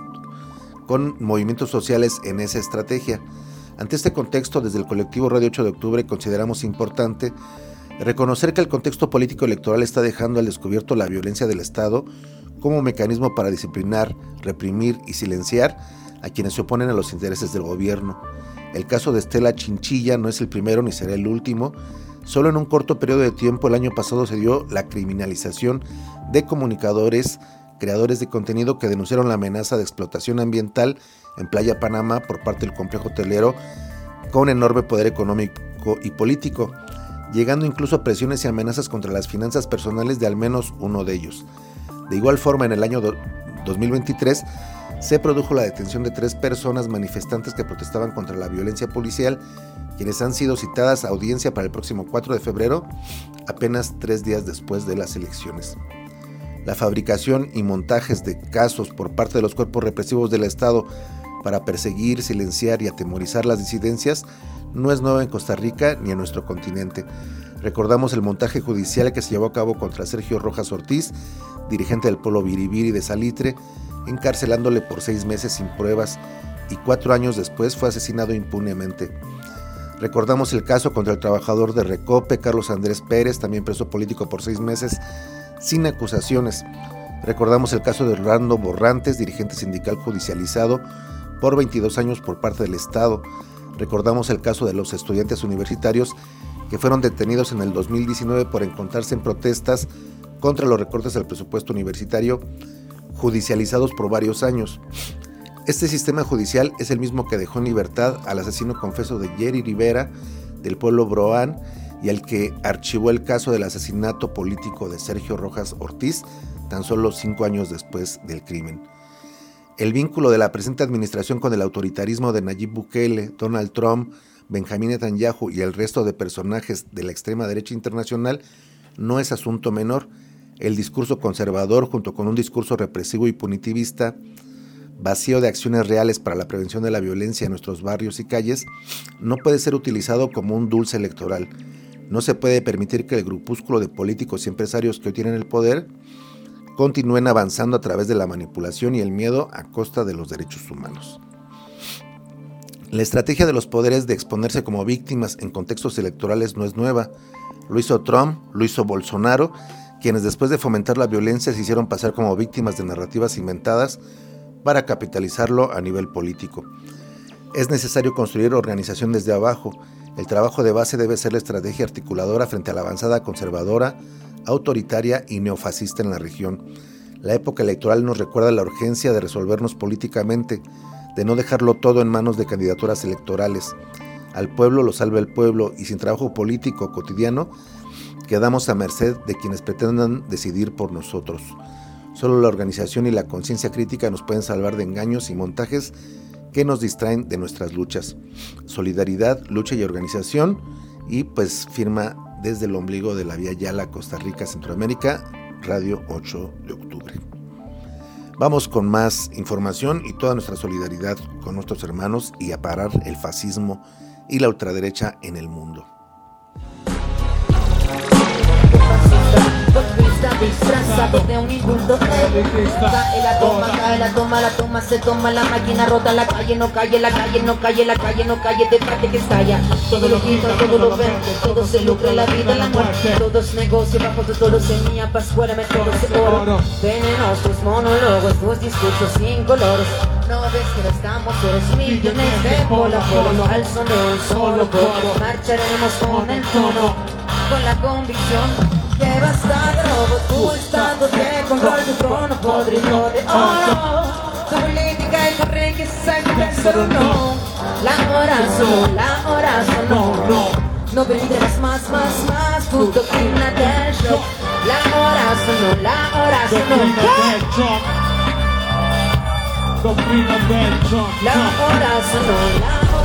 con movimientos sociales en esa estrategia. Ante este contexto, desde el colectivo Radio ocho de octubre consideramos importante reconocer que el contexto político electoral está dejando al descubierto la violencia del Estado como mecanismo para disciplinar, reprimir y silenciar a quienes se oponen a los intereses del gobierno. El caso de Estela Chinchilla no es el primero ni será el último. Solo en un corto periodo de tiempo el año pasado se dio la criminalización de comunicadores, creadores de contenido que denunciaron la amenaza de explotación ambiental en Playa Panamá por parte del complejo hotelero con enorme poder económico y político, llegando incluso a presiones y amenazas contra las finanzas personales de al menos uno de ellos. De igual forma, en el año dos mil veintitrés se produjo la detención de tres personas manifestantes que protestaban contra la violencia policial, quienes han sido citadas a audiencia para el próximo cuatro de febrero, apenas tres días después de las elecciones. La fabricación y montajes de casos por parte de los cuerpos represivos del Estado para perseguir, silenciar y atemorizar las disidencias no es nueva en Costa Rica ni en nuestro continente. Recordamos el montaje judicial que se llevó a cabo contra Sergio Rojas Ortiz, dirigente del pueblo biribiri de Salitre, encarcelándole por seis meses sin pruebas y cuatro años después fue asesinado impunemente. Recordamos el caso contra el trabajador de Recope, Carlos Andrés Pérez, también preso político por seis meses, sin acusaciones. Recordamos el caso de Orlando Borrantes, dirigente sindical judicializado por veintidós años por parte del Estado. Recordamos el caso de los estudiantes universitarios que fueron detenidos en el dos mil diecinueve por encontrarse en protestas contra los recortes al presupuesto universitario judicializados por varios años. Este sistema judicial es el mismo que dejó en libertad al asesino confeso de Jerry Rivera del pueblo Broán y al que archivó el caso del asesinato político de Sergio Rojas Ortiz tan solo cinco años después del crimen. El vínculo de la presente administración con el autoritarismo de Nayib Bukele, Donald Trump, Benjamín Netanyahu y el resto de personajes de la extrema derecha internacional no es asunto menor. El discurso conservador, junto con un discurso represivo y punitivista, vacío de acciones reales para la prevención de la violencia en nuestros barrios y calles, no puede ser utilizado como un dulce electoral. No se puede permitir que el grupúsculo de políticos y empresarios que hoy tienen el poder continúen avanzando a través de la manipulación y el miedo a costa de los derechos humanos. La estrategia de los poderes de exponerse como víctimas en contextos electorales no es nueva. Lo hizo Trump, lo hizo Bolsonaro, quienes después de fomentar la violencia se hicieron pasar como víctimas de narrativas inventadas para capitalizarlo a nivel político. Es necesario construir organización desde abajo. El trabajo de base debe ser la estrategia articuladora frente a la avanzada conservadora, autoritaria y neofascista en la región. La época electoral nos recuerda la urgencia de resolvernos políticamente, de no dejarlo todo en manos de candidaturas electorales. Al pueblo lo salva el pueblo y sin trabajo político cotidiano quedamos a merced de quienes pretendan decidir por nosotros. Solo la organización y la conciencia crítica nos pueden salvar de engaños y montajes que nos distraen de nuestras luchas. Solidaridad, lucha y organización, y pues firma desde el ombligo de la Vía Yala, Costa Rica, Centroamérica, Radio ocho de octubre. Vamos con más información y toda nuestra solidaridad con nuestros hermanos y a parar el fascismo y la ultraderecha en el mundo. Disfrazado de un indulto, cae la toma, cae la toma, la toma, se toma la máquina, rota la calle, no calle, la calle, no calle, la calle, no calle, te parte que estalla. Todo lo quita, todo lo vende, todo se lucra, la vida, la muerte, todo es negocio, bajo de todo semilla, pascuera, todo se oro. Venenosos monólogos, tus discursos sin colores. No ves que no estamos, eres millones de bola, polo, al son de un solo coro. Marcharemos con el tono, con la convicción que basta de robo, tu estado de control, tu trono podrido de oro. Tu política es correcta, que se pero no. La oración, la oración, no, no. No venderás más, más, más, tu doctrina del shock. La oración, no, la oración, no. Doctrina del shock. La oración, no, la oración.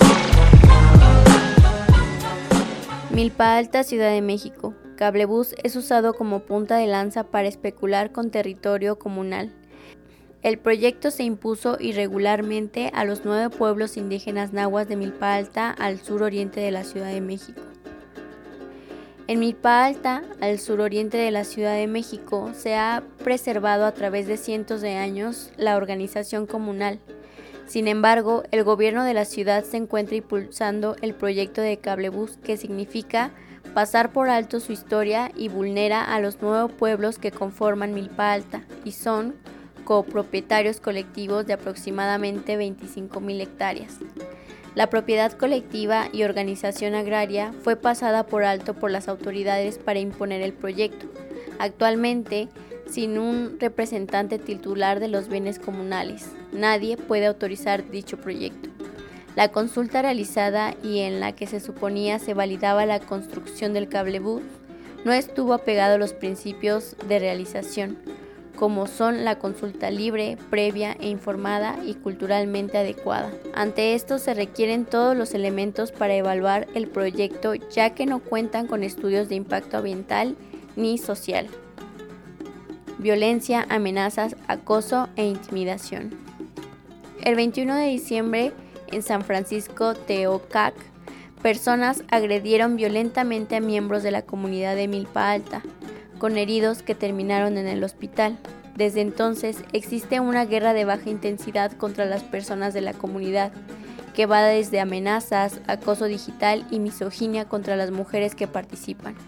Milpa Alta, Ciudad de México. Cablebús es usado como punta de lanza para especular con territorio comunal. El proyecto se impuso irregularmente a los nueve pueblos indígenas nahuas de Milpa Alta, al suroriente de la Ciudad de México. En Milpa Alta, al suroriente de la Ciudad de México, se ha preservado a través de cientos de años la organización comunal. Sin embargo, el gobierno de la ciudad se encuentra impulsando el proyecto de Cablebús, que significa pasar por alto su historia y vulnera a los nueve pueblos que conforman Milpa Alta y son copropietarios colectivos de aproximadamente veinticinco mil hectáreas. La propiedad colectiva y organización agraria fue pasada por alto por las autoridades para imponer el proyecto. Actualmente, sin un representante titular de los bienes comunales, nadie puede autorizar dicho proyecto. La consulta realizada y en la que se suponía se validaba la construcción del cablebús no estuvo apegado a los principios de realización, como son la consulta libre, previa e informada y culturalmente adecuada. Ante esto se requieren todos los elementos para evaluar el proyecto, ya que no cuentan con estudios de impacto ambiental ni social. Violencia, amenazas, acoso e intimidación. El veintiuno de diciembre, en San Francisco Teocac, personas agredieron violentamente a miembros de la comunidad de Milpa Alta, con heridos que terminaron en el hospital. Desde entonces existe una guerra de baja intensidad contra las personas de la comunidad, que va desde amenazas, acoso digital y misoginia contra las mujeres que participan.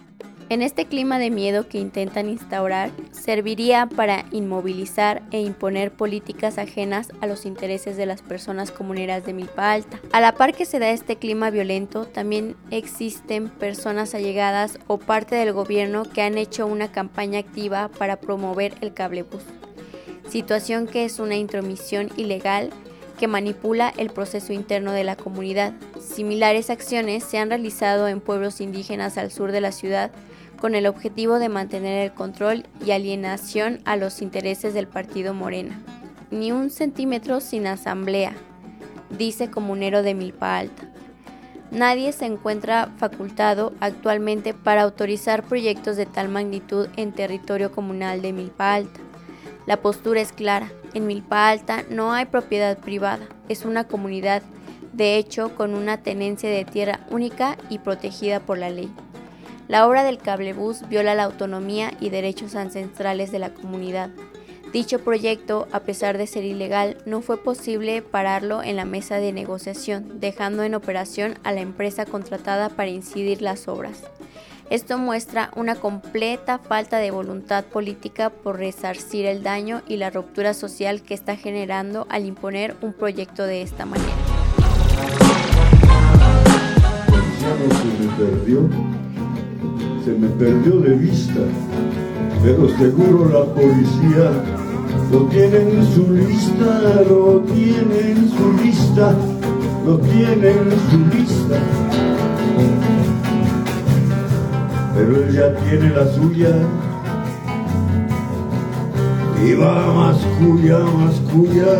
En este clima de miedo que intentan instaurar, serviría para inmovilizar e imponer políticas ajenas a los intereses de las personas comuneras de Milpa Alta. A la par que se da este clima violento, también existen personas allegadas o parte del gobierno que han hecho una campaña activa para promover el cablebús, situación que es una intromisión ilegal que manipula el proceso interno de la comunidad. Similares acciones se han realizado en pueblos indígenas al sur de la ciudad, con el objetivo de mantener el control y alienación a los intereses del partido Morena. Ni un centímetro sin asamblea, dice comunero de Milpa Alta. Nadie se encuentra facultado actualmente para autorizar proyectos de tal magnitud en territorio comunal de Milpa Alta. La postura es clara, en Milpa Alta no hay propiedad privada, es una comunidad, de hecho, con una tenencia de tierra única y protegida por la ley. La obra del cablebús viola la autonomía y derechos ancestrales de la comunidad. Dicho proyecto, a pesar de ser ilegal, no fue posible pararlo en la mesa de negociación, dejando en operación a la empresa contratada para incidir las obras. Esto muestra una completa falta de voluntad política por resarcir el daño y la ruptura social que está generando al imponer un proyecto de esta manera. Se me perdió de vista, pero seguro la policía lo tiene en su lista, lo tiene en su lista, lo tiene en su lista. Pero él ya tiene la suya y va más cuya, más cuya,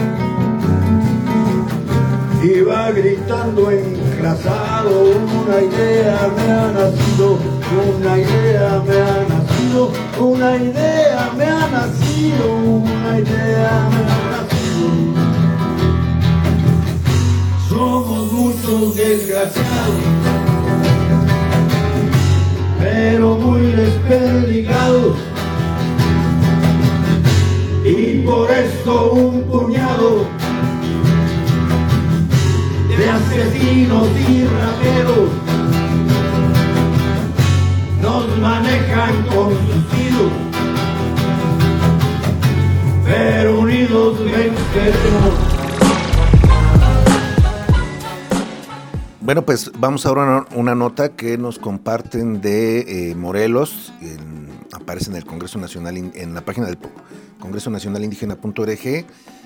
y va gritando encrasado, una idea me ha nacido, una idea me ha nacido, una idea me ha nacido, una idea me ha nacido. Somos muchos desgraciados, pero muy desperdigados, y por eso un puñado de asesinos y rateros nos manejan con sus hilos, pero unidos venceremos. Bueno, pues vamos ahora a una nota que nos comparten de eh, Morelos, en, aparece en el Congreso Nacional, en la página del Congreso Nacional Indígena punto org,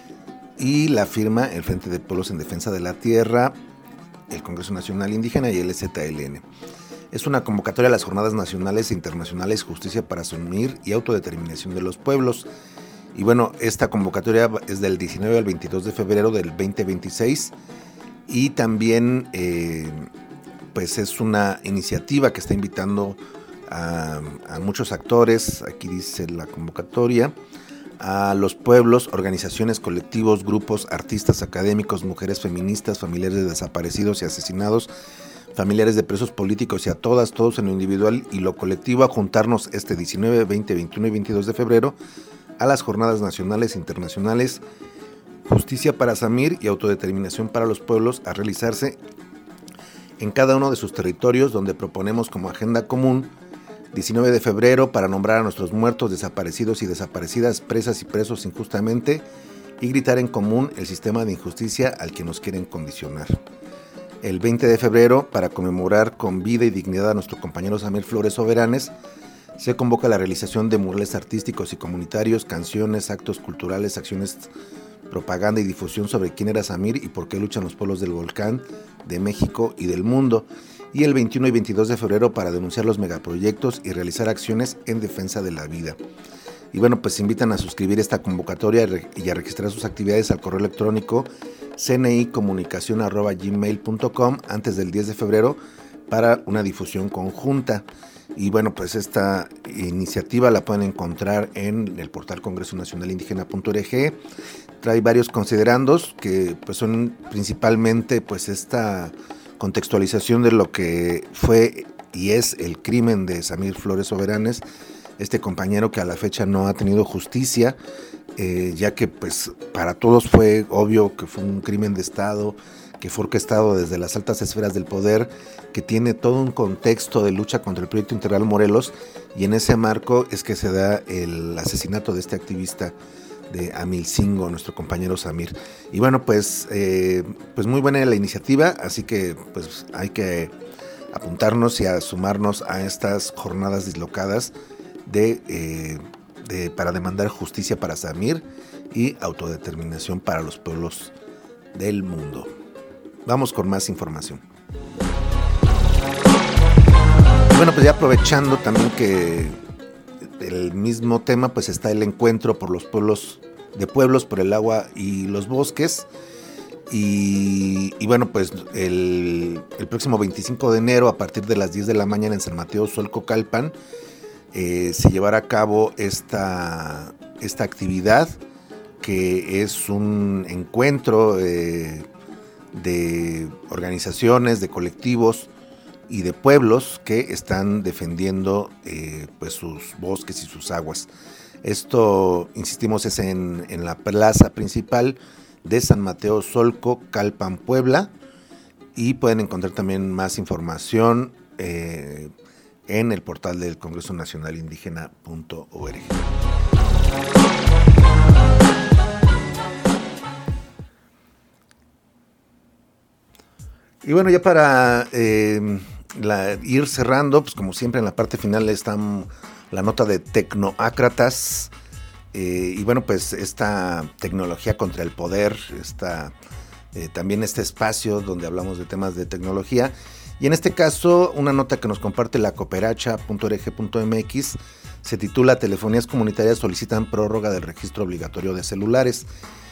y la firma el Frente de Pueblos en Defensa de la Tierra, el Congreso Nacional Indígena y el Z L N. Es una convocatoria a las Jornadas Nacionales e Internacionales Justicia para Asumir y Autodeterminación de los Pueblos. Y bueno, esta convocatoria es del diecinueve al veintidós de febrero del veinte veintiséis, y también eh, pues es una iniciativa que está invitando a, a muchos actores, aquí dice la convocatoria, a los pueblos, organizaciones, colectivos, grupos, artistas, académicos, mujeres feministas, familiares de desaparecidos y asesinados, familiares de presos políticos y a todas, todos en lo individual y lo colectivo, a juntarnos este diecinueve, veinte, veintiuno y veintidós de febrero a las Jornadas Nacionales e Internacionales Justicia para Samir y Autodeterminación para los Pueblos, a realizarse en cada uno de sus territorios, donde proponemos como agenda común diecinueve de febrero para nombrar a nuestros muertos, desaparecidos y desaparecidas, presas y presos injustamente, y gritar en común el sistema de injusticia al que nos quieren condicionar. El veinte de febrero, para conmemorar con vida y dignidad a nuestro compañero Samir Flores Soberanes, se convoca la realización de murales artísticos y comunitarios, canciones, actos culturales, acciones, propaganda y difusión sobre quién era Samir y por qué luchan los pueblos del volcán, de México y del mundo. Y el veintiuno y veintidós de febrero para denunciar los megaproyectos y realizar acciones en defensa de la vida. Y bueno, pues invitan a suscribir esta convocatoria y a registrar sus actividades al correo electrónico c n i comunicación arroba gmail punto com antes del diez de febrero para una difusión conjunta. Y bueno, pues esta iniciativa la pueden encontrar en el portal Congreso Nacional Indígena punto org. Trae varios considerandos que pues son principalmente pues esta contextualización de lo que fue y es el crimen de Samir Flores Soberanes, este compañero que a la fecha no ha tenido justicia, eh, ya que pues para todos fue obvio que fue un crimen de Estado, que fue orquestado desde las altas esferas del poder, que tiene todo un contexto de lucha contra el Proyecto Integral Morelos, y en ese marco es que se da el asesinato de este activista de Amilcingo, nuestro compañero Samir. Y bueno, pues, eh, pues muy buena la iniciativa, así que pues hay que apuntarnos y a sumarnos a estas jornadas dislocadas de, eh, de, para demandar justicia para Samir y autodeterminación para los pueblos del mundo. Vamos con más información. Bueno, pues ya aprovechando también que el mismo tema, pues está el encuentro por los pueblos de pueblos por el agua y los bosques. Y, y bueno, pues el, el próximo veinticinco de enero, a partir de las diez de la mañana en San Mateo Solco, Calpan, eh, se llevará a cabo esta, esta actividad, que es un encuentro eh, de organizaciones, de colectivos y de pueblos que están defendiendo eh, pues sus bosques y sus aguas. Esto, insistimos, es en, en la plaza principal de San Mateo Solco, Calpan, Puebla, y pueden encontrar también más información eh, en el portal del Congreso Nacional Indígena punto org. Y bueno, ya para eh, la, ir cerrando, pues como siempre en la parte final está la nota de Tecnoácratas. Eh, y bueno, pues esta tecnología contra el poder, esta, eh, también este espacio donde hablamos de temas de tecnología. Y en este caso, una nota que nos comparte la cooperacha punto org punto mx se titula Telefonías comunitarias solicitan prórroga del registro obligatorio de celulares.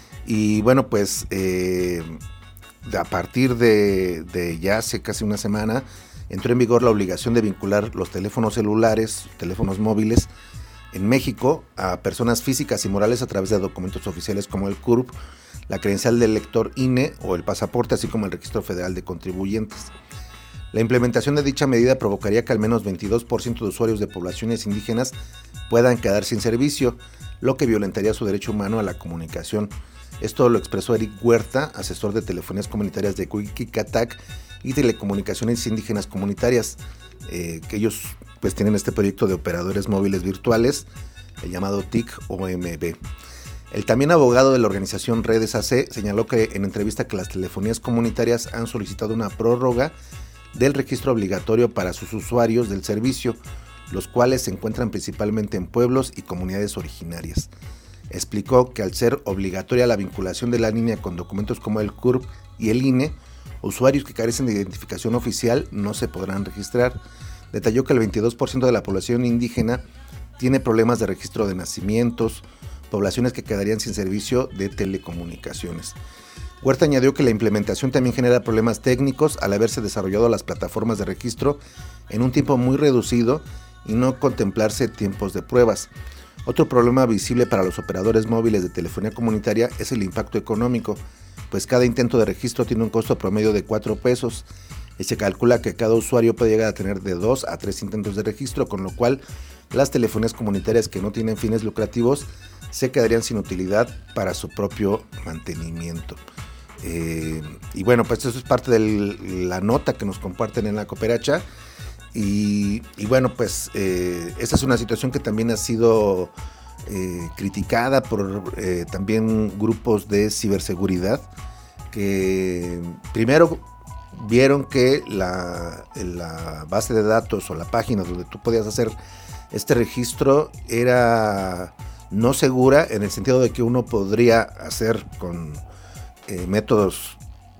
Y bueno, pues eh, a partir de, de ya hace casi una semana entró en vigor la obligación de vincular los teléfonos celulares, teléfonos móviles en México a personas físicas y morales a través de documentos oficiales como el C U R P, la credencial del lector I N E o el pasaporte, así como el Registro Federal de Contribuyentes. La implementación de dicha medida provocaría que al menos veintidós por ciento de usuarios de poblaciones indígenas puedan quedar sin servicio, lo que violentaría su derecho humano a la comunicación. Esto lo expresó Eric Huerta, asesor de telefonías comunitarias de Cuicicatac y telecomunicaciones indígenas comunitarias, eh, que ellos pues tienen este proyecto de operadores móviles virtuales, el llamado T I C O M B. El también abogado de la organización Redes A C señaló que en entrevista que las telefonías comunitarias han solicitado una prórroga del registro obligatorio para sus usuarios del servicio, los cuales se encuentran principalmente en pueblos y comunidades originarias. Explicó que al ser obligatoria la vinculación de la línea con documentos como el C U R P y el I N E, usuarios que carecen de identificación oficial no se podrán registrar. Detalló que el veintidós por ciento de la población indígena tiene problemas de registro de nacimientos, poblaciones que quedarían sin servicio de telecomunicaciones. Huerta añadió que la implementación también genera problemas técnicos al haberse desarrollado las plataformas de registro en un tiempo muy reducido y no contemplarse tiempos de pruebas. Otro problema visible para los operadores móviles de telefonía comunitaria es el impacto económico, pues cada intento de registro tiene un costo promedio de cuatro pesos y se calcula que cada usuario puede llegar a tener de dos a tres intentos de registro, con lo cual las telefonías comunitarias que no tienen fines lucrativos se quedarían sin utilidad para su propio mantenimiento. Eh, y bueno, pues eso es parte de la nota que nos comparten en la cooperacha. Y, y bueno, pues eh, esta es una situación que también ha sido eh, criticada por eh, también grupos de ciberseguridad, que primero vieron que la, la base de datos o la página donde tú podías hacer este registro era no segura, en el sentido de que uno podría hacer con eh, métodos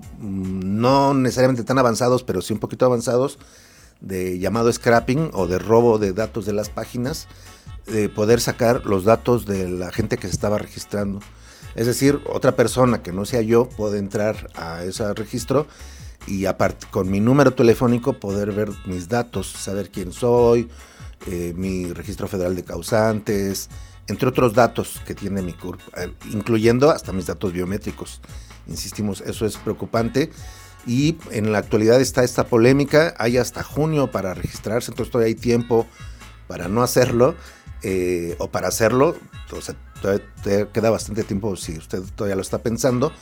no necesariamente tan avanzados, pero sí un poquito avanzados, de llamado scrapping o de robo de datos de las páginas, de poder sacar los datos de la gente que se estaba registrando. Es decir, otra persona que no sea yo puede entrar a ese registro y aparte con mi número telefónico poder ver mis datos, saber quién soy, eh, mi registro federal de causantes, entre otros datos que tiene mi C U R P, eh, incluyendo hasta mis datos biométricos. Insistimos, eso es preocupante. Y en la actualidad está esta polémica, hay hasta junio para registrarse, entonces todavía hay tiempo para no hacerlo, eh, o para hacerlo, o sea, todavía, todavía queda bastante tiempo si usted todavía lo está pensando.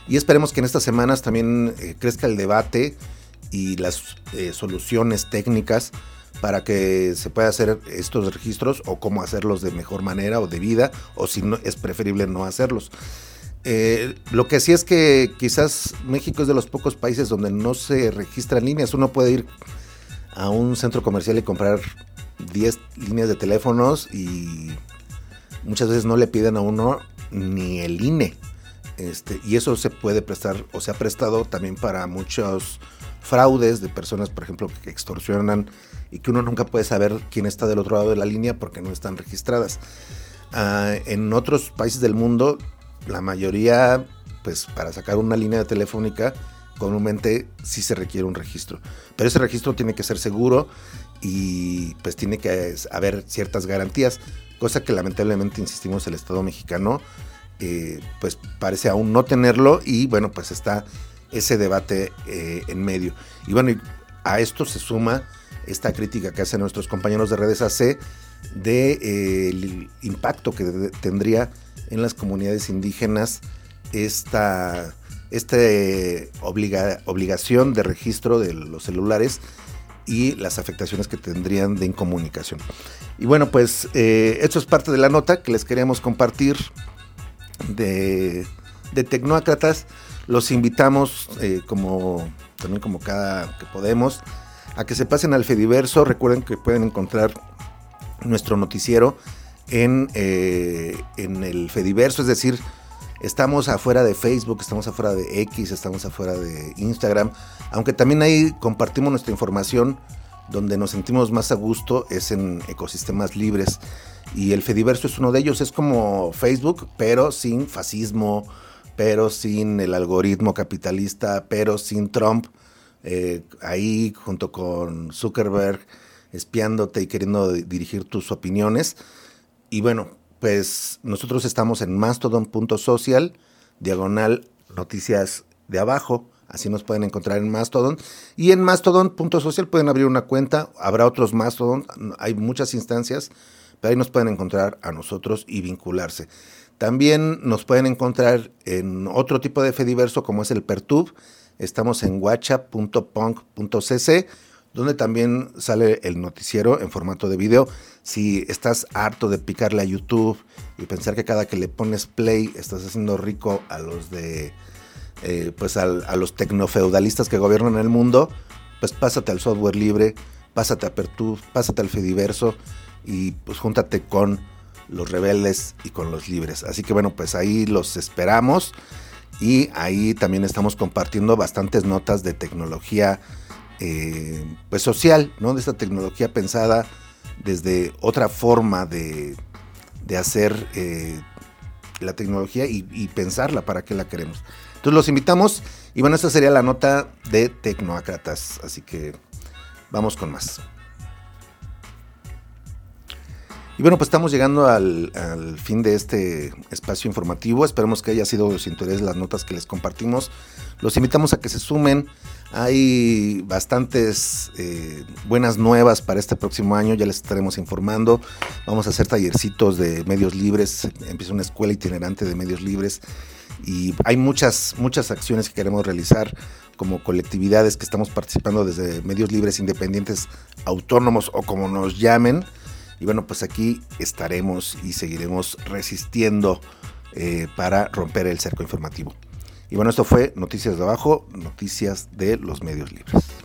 Y esperemos que en estas semanas también eh, crezca el debate y las eh, soluciones técnicas para que se pueda hacer estos registros o cómo hacerlos de mejor manera o debida, o si no, es preferible no hacerlos. Eh, lo que sí es que quizás México es de los pocos países donde no se registran líneas. Uno puede ir a un centro comercial y comprar diez líneas de teléfonos y muchas veces no le piden a uno ni el I N E. Este, y eso se puede prestar o se ha prestado también para muchos fraudes de personas, por ejemplo, que extorsionan y que uno nunca puede saber quién está del otro lado de la línea porque no están registradas. Uh, en otros países del mundo, la mayoría, pues para sacar una línea telefónica, comúnmente sí se requiere un registro. Pero ese registro tiene que ser seguro y pues tiene que haber ciertas garantías, cosa que lamentablemente, insistimos, el Estado mexicano eh, pues parece aún no tenerlo y bueno, pues está ese debate eh, en medio. Y bueno, a esto se suma esta crítica que hacen nuestros compañeros de Redes A C de eh, el impacto que de, tendría en las comunidades indígenas esta, esta eh, obliga, obligación de registro de los celulares y las afectaciones que tendrían de incomunicación. Y bueno, pues eh, esto es parte de la nota que les queríamos compartir de, de Tecnócratas. Los invitamos, eh, como también como cada que podemos, a que se pasen al Fediverso. Recuerden que pueden encontrar nuestro noticiero en, eh, en el Fediverso, es decir, estamos afuera de Facebook, estamos afuera de X, estamos afuera de Instagram, aunque también ahí compartimos nuestra información. Donde nos sentimos más a gusto es en ecosistemas libres, y el Fediverso es uno de ellos. Es como Facebook, pero sin fascismo, pero sin el algoritmo capitalista, pero sin Trump, eh, ahí junto con Zuckerberg espiándote y queriendo dirigir tus opiniones. Y bueno, pues nosotros estamos en mastodon punto social, diagonal noticias de abajo, así nos pueden encontrar en Mastodon. Y en mastodon punto social pueden abrir una cuenta, habrá otros Mastodon, hay muchas instancias, pero ahí nos pueden encontrar a nosotros y vincularse. También nos pueden encontrar en otro tipo de Fediverso como es el Pertub. Estamos en whatsapp punto punk punto c c, donde también sale el noticiero en formato de video. Si estás harto de picarle a YouTube y pensar que cada que le pones play estás haciendo rico a los de eh, pues al, a los tecnofeudalistas que gobiernan el mundo, pues pásate al software libre, pásate a Pertub, pásate al Fediverso y pues júntate con los rebeldes y con los libres. Así que bueno, pues ahí los esperamos, y ahí también estamos compartiendo bastantes notas de tecnología eh, pues social, ¿no? De esta tecnología pensada desde otra forma de, de hacer eh, la tecnología y, y pensarla para qué la queremos. Entonces los invitamos, y bueno, esta sería la nota de Tecnócratas, así que vamos con más. Y bueno, pues estamos llegando al, al fin de este espacio informativo. Esperemos que haya sido de su interés las notas que les compartimos. Los invitamos a que se sumen. Hay bastantes eh, buenas nuevas para este próximo año, ya les estaremos informando. Vamos a hacer tallercitos de medios libres, empieza una escuela itinerante de medios libres, y hay muchas, muchas acciones que queremos realizar como colectividades que estamos participando desde medios libres independientes, autónomos o como nos llamen. Y bueno, pues aquí estaremos y seguiremos resistiendo eh, para romper el cerco informativo. Y bueno, esto fue Noticias de Abajo, noticias de los medios libres.